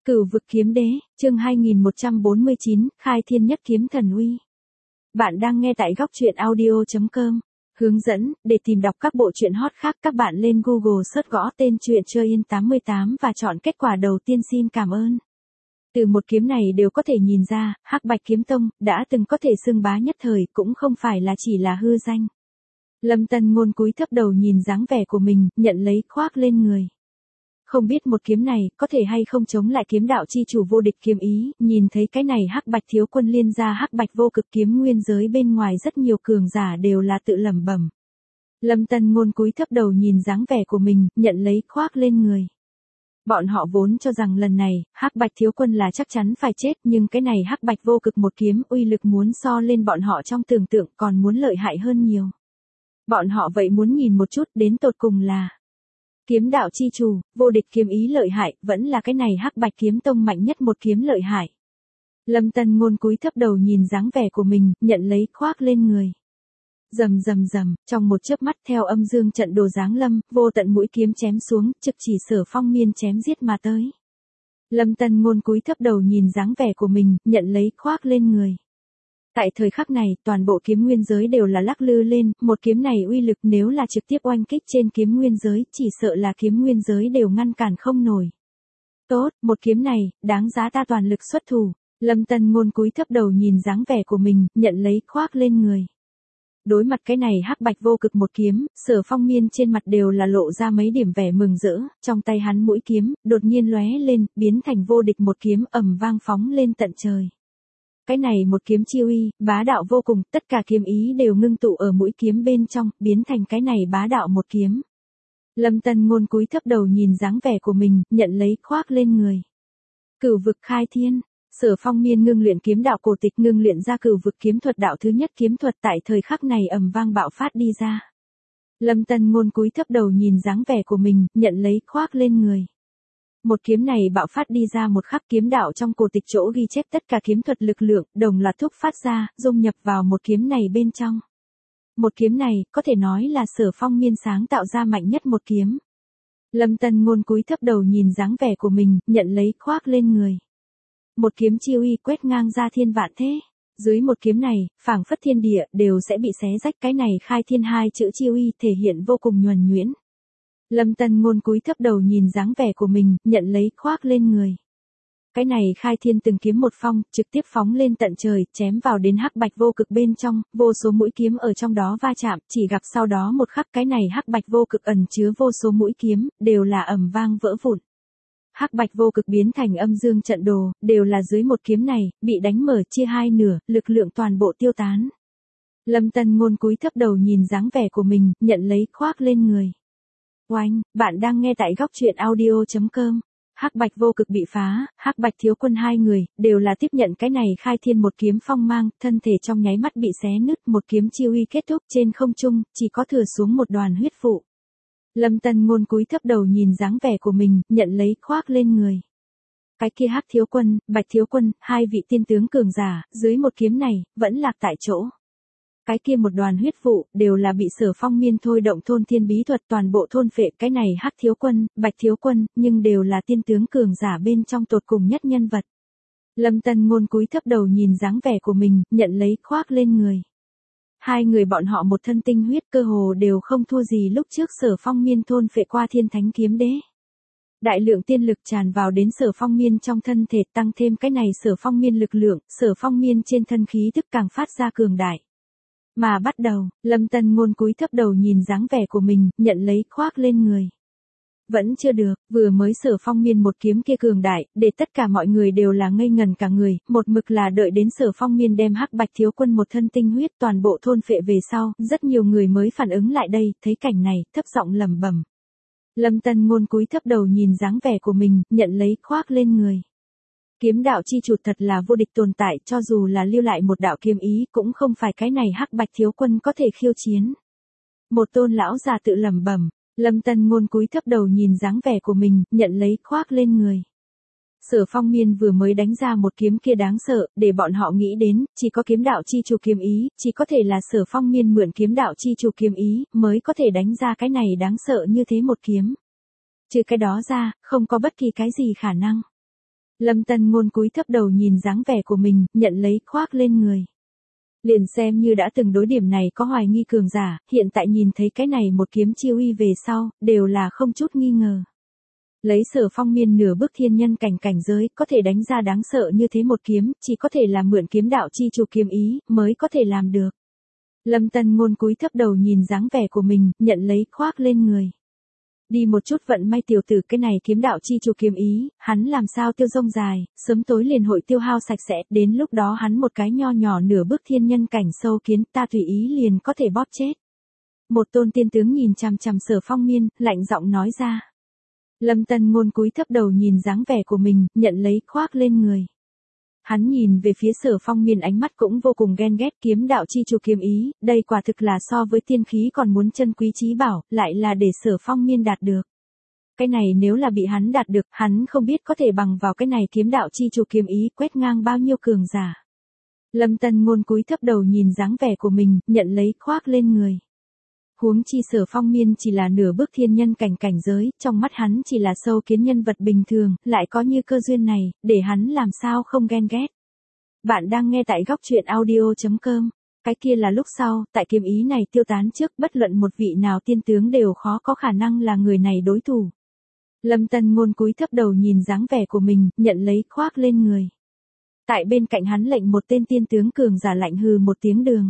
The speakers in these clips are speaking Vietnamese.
Cửu vực kiếm đế, chương 2149, khai thiên nhất kiếm thần uy. Bạn đang nghe tại góc truyện audio.com. Hướng dẫn, để tìm đọc các bộ truyện hot khác các bạn lên Google search gõ tên truyện chơi in 88 và chọn kết quả đầu tiên xin cảm ơn. Từ một kiếm này đều có thể nhìn ra, Hắc Bạch Kiếm Tông, đã từng có thể xưng bá nhất thời cũng không phải là chỉ là hư danh. Lâm Tân Ngôn cúi thấp đầu nhìn dáng vẻ của mình, nhận lấy khoác lên người. Không biết một kiếm này có thể hay không chống lại kiếm đạo chi chủ vô địch kiếm ý, nhìn thấy cái này Hắc Bạch thiếu quân liên ra Hắc Bạch vô cực kiếm nguyên giới bên ngoài rất nhiều cường giả đều là tự lẩm bẩm. Lâm Tân Ngôn cúi thấp đầu nhìn dáng vẻ của mình, nhận lấy khoác lên người. Bọn họ vốn cho rằng lần này, Hắc Bạch thiếu quân là chắc chắn phải chết, nhưng cái này Hắc Bạch vô cực một kiếm uy lực muốn so lên bọn họ trong tưởng tượng còn muốn lợi hại hơn nhiều. Bọn họ vậy muốn nhìn một chút đến tột cùng là kiếm đạo chi chủ, vô địch kiếm ý lợi hại, vẫn là cái này Hắc Bạch kiếm tông mạnh nhất một kiếm lợi hại. Lâm Tân Ngôn cúi thấp đầu nhìn dáng vẻ của mình, nhận lấy khoác lên người. Rầm rầm rầm, trong một chớp mắt theo âm dương trận đồ giáng lâm, vô tận mũi kiếm chém xuống, trực chỉ Sở Phong Miên chém giết mà tới. Lâm Tân Ngôn cúi thấp đầu nhìn dáng vẻ của mình, nhận lấy khoác lên người. Tại thời khắc này, toàn bộ kiếm nguyên giới đều là lắc lư lên, một kiếm này uy lực nếu là trực tiếp oanh kích trên kiếm nguyên giới, chỉ sợ là kiếm nguyên giới đều ngăn cản không nổi. Tốt, một kiếm này, đáng giá ta toàn lực xuất thủ. Lâm Tân Ngôn cúi thấp đầu nhìn dáng vẻ của mình, nhận lấy khoác lên người. Đối mặt cái này Hắc Bạch vô cực một kiếm, Sở Phong Miên trên mặt đều là lộ ra mấy điểm vẻ mừng rỡ, trong tay hắn mũi kiếm, đột nhiên lóe lên, biến thành vô địch một kiếm ầm vang phóng lên tận trời. Cái này một kiếm chi uy, bá đạo vô cùng, tất cả kiếm ý đều ngưng tụ ở mũi kiếm bên trong, biến thành cái này bá đạo một kiếm. Lâm Tân Ngôn cúi thấp đầu nhìn dáng vẻ của mình, nhận lấy khoác lên người. Cửu vực khai thiên, Sở Phong Miên ngưng luyện kiếm đạo cổ tịch ngưng luyện ra cửu vực kiếm thuật đạo thứ nhất kiếm thuật tại thời khắc này ầm vang bạo phát đi ra. Lâm Tân Ngôn cúi thấp đầu nhìn dáng vẻ của mình, nhận lấy khoác lên người. Một kiếm này bạo phát đi ra một khắc kiếm đạo trong cổ tịch chỗ ghi chép tất cả kiếm thuật lực lượng, đồng loạt thúc phát ra, dung nhập vào một kiếm này bên trong. Một kiếm này, có thể nói là Sở Phong Miên sáng tạo ra mạnh nhất một kiếm. Lâm Tân Ngôn cúi thấp đầu nhìn dáng vẻ của mình, nhận lấy khoác lên người. Một kiếm chi uy quét ngang ra thiên vạn thế. Dưới một kiếm này, phảng phất thiên địa, đều sẽ bị xé rách cái này khai thiên hai chữ chi uy thể hiện vô cùng nhuần nhuyễn. Lâm Tân Ngôn cúi thấp đầu nhìn dáng vẻ của mình, nhận lấy khoác lên người. Cái này khai thiên từng kiếm một phong, trực tiếp phóng lên tận trời, chém vào đến Hắc Bạch vô cực bên trong, vô số mũi kiếm ở trong đó va chạm, chỉ gặp sau đó một khắc cái này Hắc Bạch vô cực ẩn chứa vô số mũi kiếm, đều là ầm vang vỡ vụn. Hắc Bạch vô cực biến thành âm dương trận đồ, đều là dưới một kiếm này, bị đánh mở chia hai nửa, lực lượng toàn bộ tiêu tán. Lâm Tân Ngôn cúi thấp đầu nhìn dáng vẻ của mình, nhận lấy khoác lên người. Oanh, bạn đang nghe tại góc truyện audio.com. Hắc Bạch vô cực bị phá, Hắc Bạch thiếu quân hai người, đều là tiếp nhận cái này khai thiên một kiếm phong mang, thân thể trong nháy mắt bị xé nứt, một kiếm chi uy kết thúc trên không trung, chỉ có thừa xuống một đoàn huyết vụ. Lâm Tân Ngôn cúi thấp đầu nhìn dáng vẻ của mình, nhận lấy khoác lên người. Cái kia Hắc thiếu quân, Bạch thiếu quân, hai vị tiên tướng cường giả, dưới một kiếm này, vẫn lạc tại chỗ. Cái kia một đoàn huyết vụ, đều là bị Sở Phong Miên thôi động thôn thiên bí thuật toàn bộ thôn phệ cái này Hắc thiếu quân, Bạch thiếu quân, nhưng đều là tiên tướng cường giả bên trong tột cùng nhất nhân vật. Lâm Tân Ngôn cúi thấp đầu nhìn dáng vẻ của mình, nhận lấy khoác lên người. Hai người bọn họ một thân tinh huyết cơ hồ đều không thua gì lúc trước Sở Phong Miên thôn phệ qua Thiên Thánh kiếm đế. Đại lượng tiên lực tràn vào đến Sở Phong Miên trong thân thể tăng thêm cái này Sở Phong Miên lực lượng, Sở Phong Miên trên thân khí tức càng phát ra cường đại. Mà bắt đầu, Lâm Tân Ngôn cúi thấp đầu nhìn dáng vẻ của mình, nhận lấy khoác lên người. Vẫn chưa được, vừa mới Sở Phong Miên một kiếm kia cường đại, để tất cả mọi người đều là ngây ngần cả người, một mực là đợi đến Sở Phong Miên đem Hắc Bạch thiếu quân một thân tinh huyết toàn bộ thôn phệ về sau, rất nhiều người mới phản ứng lại đây, thấy cảnh này, thấp giọng lẩm bẩm. Lâm Tân Ngôn cúi thấp đầu nhìn dáng vẻ của mình, nhận lấy khoác lên người. Kiếm đạo chi chủ thật là vô địch tồn tại, cho dù là lưu lại một đạo kiếm ý cũng không phải cái này Hắc Bạch thiếu quân có thể khiêu chiến. Một tôn lão già tự lẩm bẩm. Lâm Tân Ngôn cúi thấp đầu nhìn dáng vẻ của mình, nhận lấy khoác lên người. Sở Phong Miên vừa mới đánh ra một kiếm kia đáng sợ, để bọn họ nghĩ đến, chỉ có kiếm đạo chi chủ kiếm ý, chỉ có thể là Sở Phong Miên mượn kiếm đạo chi chủ kiếm ý, mới có thể đánh ra cái này đáng sợ như thế một kiếm. Trừ cái đó ra, không có bất kỳ cái gì khả năng. Lâm Tân Ngôn cúi thấp đầu nhìn dáng vẻ của mình, nhận lấy khoác lên người. Liền xem như đã từng đối điểm này có hoài nghi cường giả, hiện tại nhìn thấy cái này một kiếm chiêu uy về sau, đều là không chút nghi ngờ. Lấy Sở Phong Miên nửa bước thiên nhân cảnh giới, có thể đánh ra đáng sợ như thế một kiếm, chỉ có thể là mượn kiếm đạo chi chủ kiếm ý, mới có thể làm được. Lâm Tân Ngôn cúi thấp đầu nhìn dáng vẻ của mình, nhận lấy khoác lên người. Đi một chút vận may tiểu tử, cái này kiếm đạo chi chủ kiếm ý, hắn làm sao tiêu rông dài, sớm tối liền hội tiêu hao sạch sẽ, đến lúc đó hắn một cái nho nhỏ nửa bước thiên nhân cảnh sâu kiến, ta tùy ý liền có thể bóp chết. Một tôn tiên tướng nhìn chằm chằm Sở Phong Miên, lạnh giọng nói ra. Lâm Tân Ngôn cúi thấp đầu nhìn dáng vẻ của mình, nhận lấy khoác lên người. Hắn nhìn về phía Sở Phong Miên, ánh mắt cũng vô cùng ghen ghét, kiếm đạo chi chủ kiếm ý, đây quả thực là so với tiên khí còn muốn chân quý chí bảo, lại là để Sở Phong Miên đạt được. Cái này nếu là bị hắn đạt được, hắn không biết có thể bằng vào cái này kiếm đạo chi chủ kiếm ý quét ngang bao nhiêu cường giả. Lâm Tân Ngôn cúi thấp đầu nhìn dáng vẻ của mình, nhận lấy khoác lên người. Huống chi Sở Phong Miên chỉ là nửa bước thiên nhân cảnh giới, trong mắt hắn chỉ là sâu kiến nhân vật bình thường, lại có như cơ duyên này, để hắn làm sao không ghen ghét. Bạn đang nghe tại góc truyện audio.com. Cái kia là lúc sau, tại kiếm ý này tiêu tán trước, bất luận một vị nào tiên tướng đều khó có khả năng là người này đối thủ. Lâm Tân Ngôn cúi thấp đầu nhìn dáng vẻ của mình, nhận lấy khoác lên người. Tại bên cạnh hắn lệnh một tên tiên tướng cường giả lạnh hừ một tiếng đường.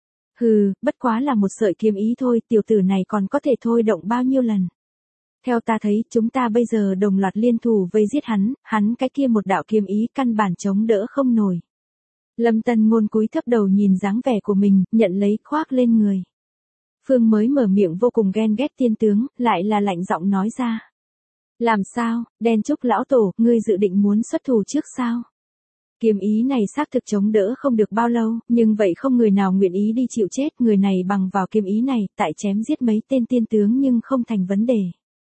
Hừ, bất quá là một sợi kiếm ý thôi, tiểu tử này còn có thể thôi động bao nhiêu lần. Theo ta thấy, chúng ta bây giờ đồng loạt liên thủ vây giết hắn cái kia một đạo kiếm ý căn bản chống đỡ không nổi. Lâm Tân Ngôn cúi thấp đầu nhìn dáng vẻ của mình, nhận lấy khoác lên người. Phương mới mở miệng vô cùng ghen ghét tiên tướng, lại là lạnh giọng nói ra. Làm sao, Đen Trúc lão tổ, ngươi dự định muốn xuất thủ trước sao? Kiếm ý này xác thực chống đỡ không được bao lâu, nhưng vậy không người nào nguyện ý đi chịu chết, người này bằng vào kiếm ý này, tại chém giết mấy tên tiên tướng nhưng không thành vấn đề.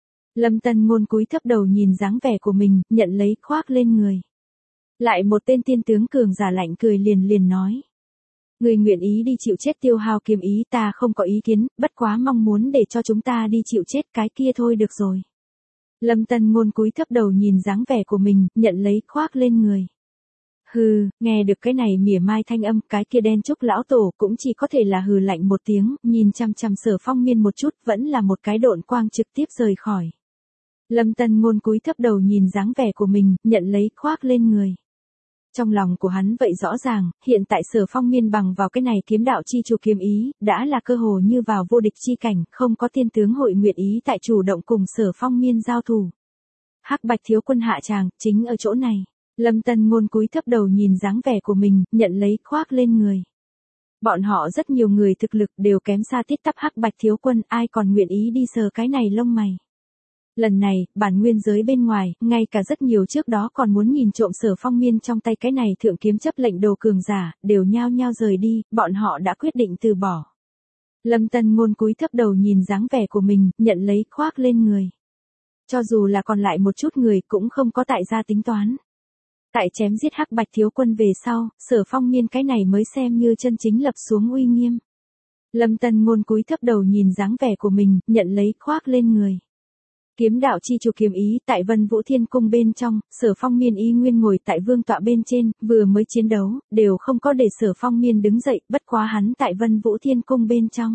Lâm Tân Ngôn cúi thấp đầu nhìn dáng vẻ của mình, nhận lấy khoác lên người. Lại một tên tiên tướng cường giả lạnh cười liền nói. Người nguyện ý đi chịu chết tiêu hao kiếm ý, ta không có ý kiến, bất quá mong muốn để cho chúng ta đi chịu chết cái kia thôi được rồi. Lâm Tân Ngôn cúi thấp đầu nhìn dáng vẻ của mình, nhận lấy khoác lên người. Hừ, nghe được cái này mỉa mai thanh âm, cái kia Đen Trúc lão tổ cũng chỉ có thể là hừ lạnh một tiếng, nhìn chăm chăm Sở Phong Miên một chút, vẫn là một cái độn quang trực tiếp rời khỏi. Lâm Tân Ngôn cúi thấp đầu nhìn dáng vẻ của mình, nhận lấy khoác lên người. Trong lòng của hắn vậy rõ ràng, hiện tại Sở Phong Miên bằng vào cái này kiếm đạo chi chủ kiếm ý, đã là cơ hồ như vào vô địch chi cảnh, không có tiên tướng hội nguyện ý tại chủ động cùng Sở Phong Miên giao thủ. Hắc Bạch thiếu quân hạ tràng, chính ở chỗ này. Lâm Tân Ngôn cúi thấp đầu nhìn dáng vẻ của mình, nhận lấy khoác lên người. Bọn họ rất nhiều người thực lực đều kém xa tít tắp Hắc Bạch thiếu quân, ai còn nguyện ý đi sờ cái này lông mày. Lần này, bản nguyên giới bên ngoài, ngay cả rất nhiều trước đó còn muốn nhìn trộm Sở Phong Miên trong tay cái này thượng kiếm chấp lệnh đồ cường giả, đều nhao nhao rời đi, bọn họ đã quyết định từ bỏ. Lâm Tân Ngôn cúi thấp đầu nhìn dáng vẻ của mình, nhận lấy khoác lên người. Cho dù là còn lại một chút người cũng không có tại gia tính toán. Tại chém giết Hắc Bạch thiếu quân về sau, Sở Phong Miên cái này mới xem như chân chính lập xuống uy nghiêm. Lâm Tân Ngôn cúi thấp đầu nhìn dáng vẻ của mình, nhận lấy khoác lên người. Kiếm đạo chi chủ kiếm ý tại Vân Vũ Thiên Cung bên trong, Sở Phong Miên y nguyên ngồi tại vương tọa bên trên, vừa mới chiến đấu, đều không có để Sở Phong Miên đứng dậy, bất quá hắn tại Vân Vũ Thiên Cung bên trong.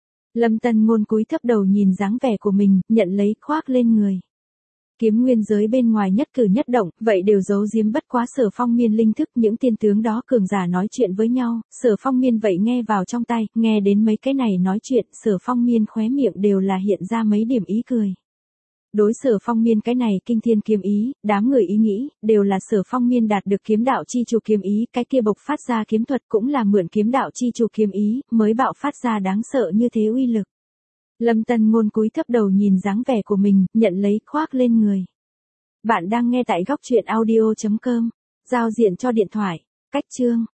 Lâm Tân Ngôn cúi thấp đầu nhìn dáng vẻ của mình, nhận lấy khoác lên người. Kiếm nguyên giới bên ngoài nhất cử nhất động, vậy đều giấu giếm bất quá Sở Phong Miên linh thức, những tiên tướng đó cường giả nói chuyện với nhau, Sở Phong Miên vậy nghe vào trong tai, nghe đến mấy cái này nói chuyện, Sở Phong Miên khóe miệng đều là hiện ra mấy điểm ý cười. Đối Sở Phong Miên cái này kinh thiên kiếm ý, đám người ý nghĩ, đều là Sở Phong Miên đạt được kiếm đạo chi chủ kiếm ý, cái kia bộc phát ra kiếm thuật cũng là mượn kiếm đạo chi chủ kiếm ý, mới bạo phát ra đáng sợ như thế uy lực. Lâm Tân Ngôn cúi thấp đầu nhìn dáng vẻ của mình, nhận lấy khoác lên người. Bạn đang nghe tại góc truyện audio.com, giao diện cho điện thoại, cách chương.